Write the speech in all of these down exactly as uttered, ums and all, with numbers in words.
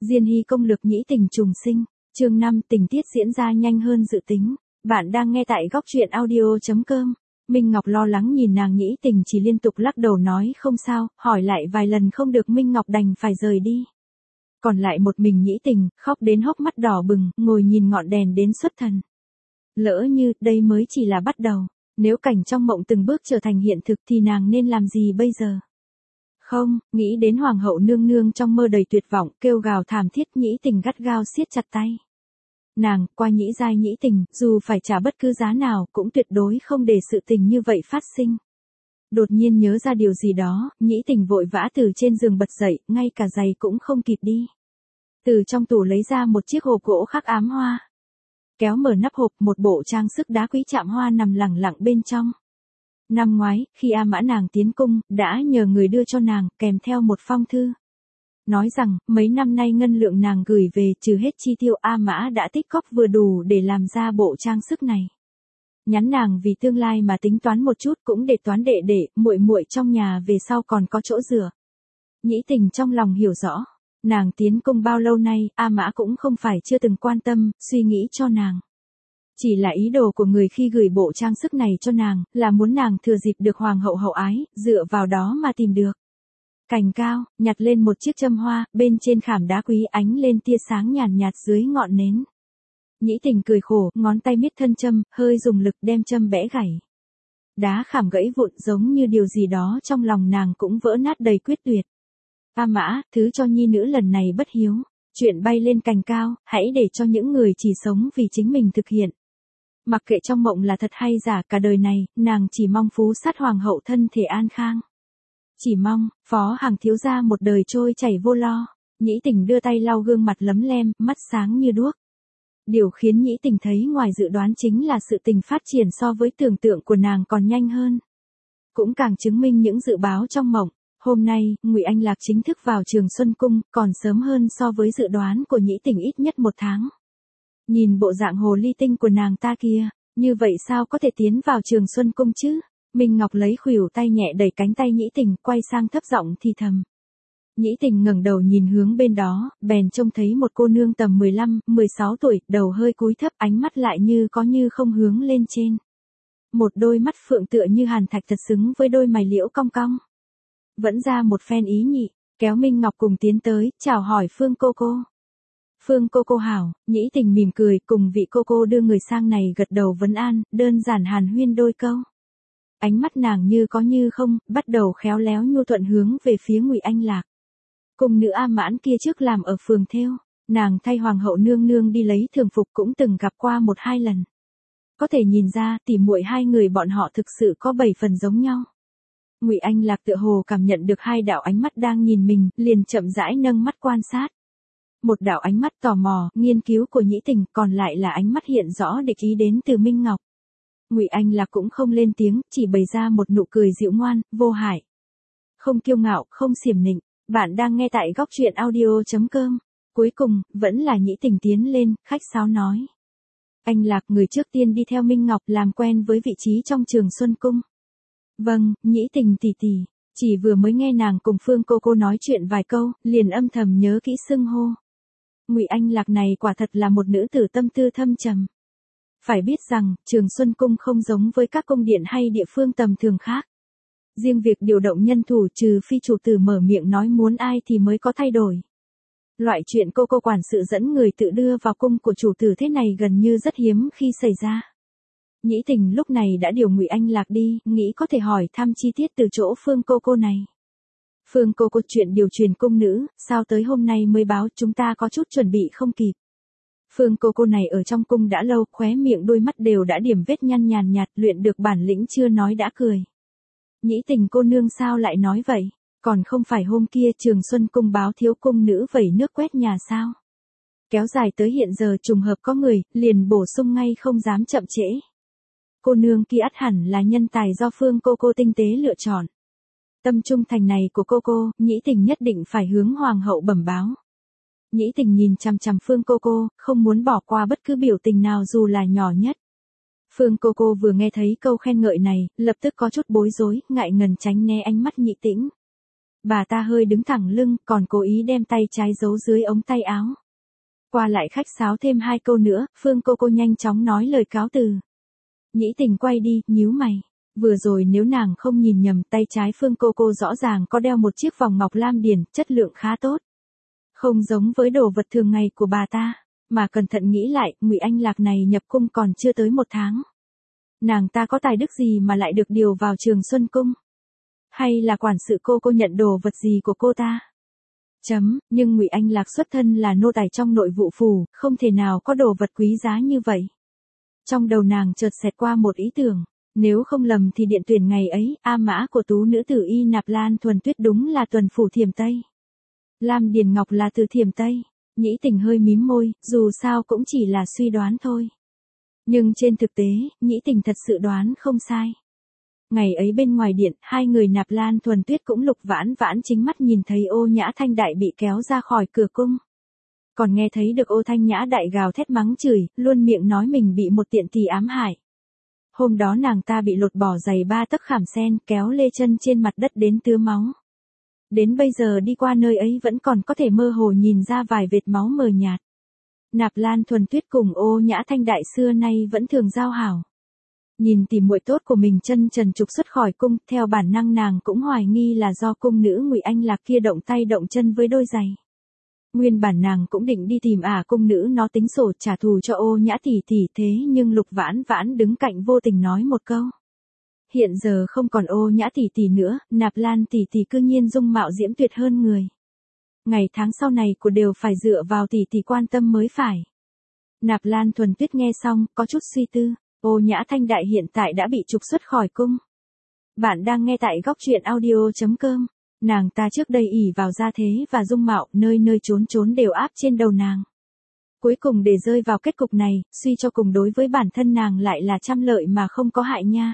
Diên hy công lược nhĩ tình trùng sinh, chương năm tình tiết diễn ra nhanh hơn dự tính. Bạn đang nghe tại góc truyện audio chấm com. Minh Ngọc lo lắng nhìn nàng nhĩ tình chỉ liên tục lắc đầu nói không sao, hỏi lại vài lần không được Minh Ngọc đành phải rời đi. Còn lại một mình nhĩ tình, khóc đến hốc mắt đỏ bừng, ngồi nhìn ngọn đèn đến xuất thần. Lỡ như, đây mới chỉ là bắt đầu, nếu cảnh trong mộng từng bước trở thành hiện thực thì nàng nên làm gì bây giờ? Không, nghĩ đến hoàng hậu nương nương trong mơ đầy tuyệt vọng, kêu gào thảm thiết nhĩ tình gắt gao siết chặt tay. Nàng, qua nhĩ giai nhĩ tình, dù phải trả bất cứ giá nào, cũng tuyệt đối không để sự tình như vậy phát sinh. Đột nhiên nhớ ra điều gì đó, nhĩ tình vội vã từ trên giường bật dậy, ngay cả giày cũng không kịp đi. Từ trong tủ lấy ra một chiếc hộp gỗ khắc ám hoa. Kéo mở nắp hộp, một bộ trang sức đá quý chạm hoa nằm lẳng lặng bên trong. Năm ngoái, khi A Mã nàng tiến cung, đã nhờ người đưa cho nàng, kèm theo một phong thư. Nói rằng, mấy năm nay ngân lượng nàng gửi về, trừ hết chi tiêu A Mã đã tích cóp vừa đủ để làm ra bộ trang sức này. Nhắn nàng vì tương lai mà tính toán một chút, cũng để toán đệ đệ, muội muội trong nhà về sau còn có chỗ dựa. Nhĩ tình trong lòng hiểu rõ, nàng tiến cung bao lâu nay, A Mã cũng không phải chưa từng quan tâm, suy nghĩ cho nàng. Chỉ là ý đồ của người khi gửi bộ trang sức này cho nàng, là muốn nàng thừa dịp được hoàng hậu hậu ái, dựa vào đó mà tìm được. Cành cao, nhặt lên một chiếc châm hoa, bên trên khảm đá quý ánh lên tia sáng nhàn nhạt dưới ngọn nến. Nhĩ tình cười khổ, ngón tay miết thân châm, hơi dùng lực đem châm bẽ gãy. Đá khảm gãy vụn giống như điều gì đó trong lòng nàng cũng vỡ nát đầy quyết tuyệt. A Mã, thứ cho nhi nữ lần này bất hiếu, chuyện bay lên cành cao, hãy để cho những người chỉ sống vì chính mình thực hiện. Mặc kệ trong mộng là thật hay giả, cả đời này, nàng chỉ mong phú sát hoàng hậu thân thể an khang. Chỉ mong, phó hàng thiếu gia một đời trôi chảy vô lo. Nhĩ tình đưa tay lau gương mặt lấm lem, mắt sáng như đuốc. Điều khiến nhĩ tình thấy ngoài dự đoán chính là sự tình phát triển so với tưởng tượng của nàng còn nhanh hơn. Cũng càng chứng minh những dự báo trong mộng. Hôm nay, Ngụy Anh Lạc chính thức vào Trường Xuân Cung, còn sớm hơn so với dự đoán của nhĩ tình ít nhất một tháng. Nhìn bộ dạng hồ ly tinh của nàng ta kia, như vậy sao có thể tiến vào Trường Xuân Cung chứ? Minh Ngọc lấy khuỷu tay nhẹ đẩy cánh tay nhĩ tình, quay sang thấp giọng thì thầm. Nhĩ tình ngẩng đầu nhìn hướng bên đó, bèn trông thấy một cô nương tầm mười lăm, mười sáu tuổi, đầu hơi cúi thấp, ánh mắt lại như có như không hướng lên trên. Một đôi mắt phượng tựa như hàn thạch thật xứng với đôi mày liễu cong cong. Vẫn ra một phen ý nhị, kéo Minh Ngọc cùng tiến tới, chào hỏi Phương cô cô. Phương cô cô hảo, nhĩ tình mỉm cười, cùng vị cô cô đưa người sang này gật đầu vấn an, đơn giản hàn huyên đôi câu. Ánh mắt nàng như có như không, bắt đầu khéo léo nhu thuận hướng về phía Ngụy Anh Lạc. Cùng nữ A Mãn kia trước làm ở phường thêu, nàng thay hoàng hậu nương nương đi lấy thường phục cũng từng gặp qua một hai lần. Có thể nhìn ra, tỉ muội hai người bọn họ thực sự có bảy phần giống nhau. Ngụy Anh Lạc tựa hồ cảm nhận được hai đạo ánh mắt đang nhìn mình, liền chậm rãi nâng mắt quan sát. Một đạo ánh mắt tò mò, nghiên cứu của nhĩ tình, còn lại là ánh mắt hiện rõ địch ý đến từ Minh Ngọc. Ngụy Anh Lạc cũng không lên tiếng, chỉ bày ra một nụ cười dịu ngoan, vô hại. Không kiêu ngạo, không xiểm nịnh. Bạn đang nghe tại góc truyện audio chấm com. Cuối cùng, vẫn là nhĩ tình tiến lên, khách sáo nói. Anh Lạc người trước tiên đi theo Minh Ngọc làm quen với vị trí trong Trường Xuân Cung. Vâng, nhĩ tình tỷ tỷ. Chỉ vừa mới nghe nàng cùng Phương cô cô nói chuyện vài câu, liền âm thầm nhớ kỹ xưng hô. Ngụy Anh Lạc này quả thật là một nữ tử tâm tư thâm trầm. Phải biết rằng, Trường Xuân Cung không giống với các cung điện hay địa phương tầm thường khác. Riêng việc điều động nhân thủ trừ phi chủ tử mở miệng nói muốn ai thì mới có thay đổi. Loại chuyện cô cô quản sự dẫn người tự đưa vào cung của chủ tử thế này gần như rất hiếm khi xảy ra. Nhĩ tình lúc này đã điều Ngụy Anh Lạc đi, nghĩ có thể hỏi thăm chi tiết từ chỗ Phương cô cô này. Phương cô cô chuyện điều truyền cung nữ, sao tới hôm nay mới báo chúng ta có chút chuẩn bị không kịp. Phương cô cô này ở trong cung đã lâu, khóe miệng đôi mắt đều đã điểm vết nhăn nhàn nhạt, luyện được bản lĩnh chưa nói đã cười. Nhĩ tình cô nương sao lại nói vậy, còn không phải hôm kia Trường Xuân Cung báo thiếu cung nữ vẩy nước quét nhà sao. Kéo dài tới hiện giờ trùng hợp có người, liền bổ sung ngay không dám chậm trễ. Cô nương kia ắt hẳn là nhân tài do Phương cô cô tinh tế lựa chọn. Tâm trung thành này của cô cô, nhĩ tình nhất định phải hướng hoàng hậu bẩm báo. Nhĩ tình nhìn chằm chằm Phương cô cô, không muốn bỏ qua bất cứ biểu tình nào dù là nhỏ nhất. Phương cô cô vừa nghe thấy câu khen ngợi này, lập tức có chút bối rối, ngại ngần tránh né ánh mắt nhị tĩnh. Bà ta hơi đứng thẳng lưng, còn cố ý đem tay trái giấu dưới ống tay áo. Qua lại khách sáo thêm hai câu nữa, Phương cô cô nhanh chóng nói lời cáo từ. Nhĩ Tình quay đi, nhíu mày. Vừa rồi nếu nàng không nhìn nhầm, tay trái Phương cô cô rõ ràng có đeo một chiếc vòng ngọc lam điền, chất lượng khá tốt. Không giống với đồ vật thường ngày của bà ta, mà cẩn thận nghĩ lại, Ngụy Anh Lạc này nhập cung còn chưa tới một tháng. Nàng ta có tài đức gì mà lại được điều vào Trường Xuân Cung? Hay là quản sự cô cô nhận đồ vật gì của cô ta? Chấm, nhưng Ngụy Anh Lạc xuất thân là nô tài trong nội vụ phủ, không thể nào có đồ vật quý giá như vậy. Trong đầu nàng chợt xẹt qua một ý tưởng, nếu không lầm thì điện tuyển ngày ấy, A mã của tú nữ tử Y Nạp Lan Thuần Tuyết đúng là tuần phủ Thiểm Tây. Lam Điền Ngọc là từ Thiểm Tây. Nhĩ Tình hơi mím môi, dù sao cũng chỉ là suy đoán thôi. Nhưng trên thực tế, Nhĩ Tình thật sự đoán không sai. Ngày ấy bên ngoài điện, hai người Nạp Lan Thuần Tuyết cũng Lục Vãn Vãn chính mắt nhìn thấy Ô Nhã Thanh Đại bị kéo ra khỏi cửa cung. Còn nghe thấy được Ô Thanh Nhã Đại gào thét mắng chửi, luôn miệng nói mình bị một tiện tỳ ám hại. Hôm đó nàng ta bị lột bỏ giày ba tấc khảm sen, kéo lê chân trên mặt đất đến tứa máu. Đến bây giờ đi qua nơi ấy vẫn còn có thể mơ hồ nhìn ra vài vệt máu mờ nhạt. Nạp Lan Thuần Tuyết cùng Ô Nhã Thanh Đại xưa nay vẫn thường giao hảo. Nhìn tìm muội tốt của mình chân trần trục xuất khỏi cung, theo bản năng nàng cũng hoài nghi là do cung nữ Ngụy Anh Lạc kia động tay động chân với đôi giày. Nguyên bản nàng cũng định đi tìm ả cung nữ nó tính sổ trả thù cho Ô Nhã tỷ tỷ, thế nhưng Lục Vãn Vãn đứng cạnh vô tình nói một câu. Hiện giờ không còn Ô Nhã tỷ tỷ nữa, Nạp Lan tỷ tỷ cư nhiên dung mạo diễm tuyệt hơn người. Ngày tháng sau này của đều phải dựa vào tỷ tỷ quan tâm mới phải. Nạp Lan Thuần Tuyết nghe xong, có chút suy tư. Ô Nhã Thanh Đại hiện tại đã bị trục xuất khỏi cung. Bạn đang nghe tại góc truyện audio chấm com. Nàng ta trước đây ỷ vào gia thế và dung mạo, nơi nơi trốn trốn đều áp trên đầu nàng. Cuối cùng để rơi vào kết cục này, suy cho cùng đối với bản thân nàng lại là trăm lợi mà không có hại nha.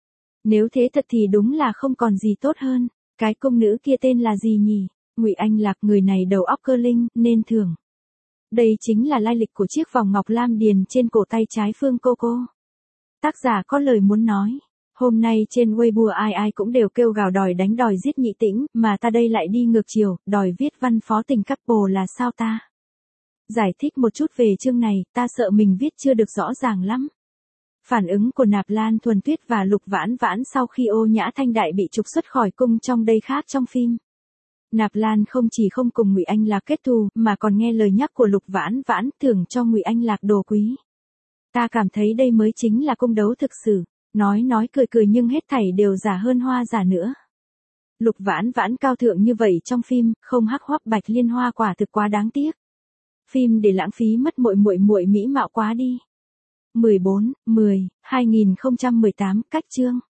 Nếu thế thật thì đúng là không còn gì tốt hơn. Cái cung nữ kia tên là gì nhỉ? Ngụy Anh Lạc, người này đầu óc cơ linh, nên thưởng. Đây chính là lai lịch của chiếc vòng ngọc lam điền trên cổ tay trái Phương cô cô. Tác giả có lời muốn nói. Hôm nay trên Weibo ai ai cũng đều kêu gào đòi đánh đòi giết Nhị Tĩnh, mà ta đây lại đi ngược chiều, đòi viết văn phó tình couple là sao ta? Giải thích một chút về chương này, ta sợ mình viết chưa được rõ ràng lắm. Phản ứng của Nạp Lan Thuần Tuyết và Lục Vãn Vãn sau khi Ô Nhã Thanh Đại bị trục xuất khỏi cung trong đây khác trong phim. Nạp Lan không chỉ không cùng Ngụy Anh Lạc kết thù, mà còn nghe lời nhắc của Lục Vãn Vãn, thưởng cho Ngụy Anh Lạc đồ quý. Ta cảm thấy đây mới chính là cung đấu thực sự, nói nói cười cười nhưng hết thảy đều giả hơn hoa giả nữa. Lục Vãn Vãn cao thượng như vậy trong phim, không hắc hoắc Bạch Liên Hoa quả thực quá đáng tiếc. Phim để lãng phí mất muội muội muội mỹ mạo quá đi. mười bốn, mười, hai nghìn không trăm mười tám, cách chương.